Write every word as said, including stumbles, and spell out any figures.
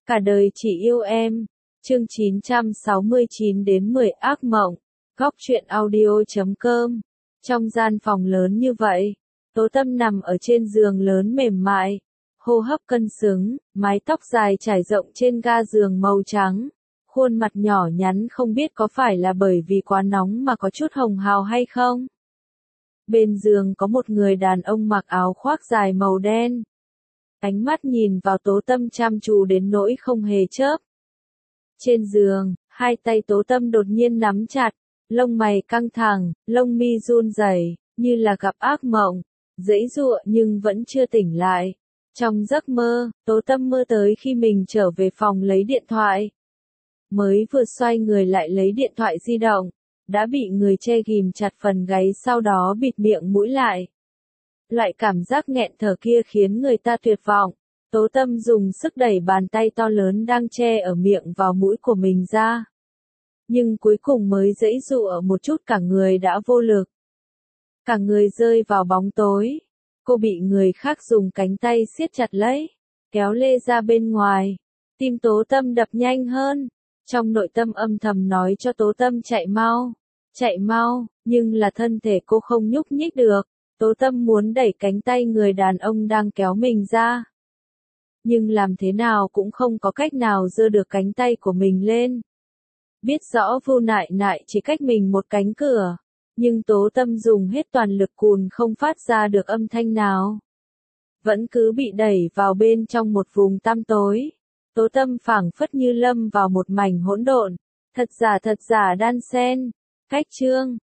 Cả đời chỉ yêu em. Chương chín trăm sáu mươi chín đến mười ác mộng. Góc truyện audio chấm com. Trong gian phòng lớn như vậy, Tố Tâm nằm ở trên giường lớn mềm mại, hô hấp cân xứng, mái tóc dài trải rộng trên ga giường màu trắng, khuôn mặt nhỏ nhắn không biết có phải là bởi vì quá nóng mà có chút hồng hào hay không. Bên giường có một người đàn ông mặc áo khoác dài màu đen. Ánh mắt nhìn vào Tố Tâm chăm chú đến nỗi không hề chớp. Trên giường, hai tay Tố Tâm đột nhiên nắm chặt, lông mày căng thẳng, lông mi run rẩy, như là gặp ác mộng, giãy giụa nhưng vẫn chưa tỉnh lại. Trong giấc mơ, Tố Tâm mơ tới khi mình trở về phòng lấy điện thoại. Mới vừa xoay người lại lấy điện thoại di động, đã bị người che ghìm chặt phần gáy sau đó bịt miệng mũi lại. Loại cảm giác nghẹn thở kia khiến người ta tuyệt vọng. Tố Tâm dùng sức đẩy bàn tay to lớn đang che ở miệng vào mũi của mình ra. Nhưng cuối cùng mới giãy giụa một chút cả người đã vô lực. Cả người rơi vào bóng tối. Cô bị người khác dùng cánh tay siết chặt lấy, kéo lê ra bên ngoài. Tim Tố Tâm đập nhanh hơn. Trong nội tâm âm thầm nói cho Tố Tâm chạy mau, chạy mau, nhưng là thân thể cô không nhúc nhích được. Tố Tâm muốn đẩy cánh tay người đàn ông đang kéo mình ra. Nhưng làm thế nào cũng không có cách nào giơ được cánh tay của mình lên. Biết rõ Vu Nại Nại chỉ cách mình một cánh cửa, nhưng Tố Tâm dùng hết toàn lực cùn không phát ra được âm thanh nào. Vẫn cứ bị đẩy vào bên trong một vùng tăm tối. Tố Tâm phảng phất như lâm vào một mảnh hỗn độn, thật giả thật giả đan xen. Cách chương,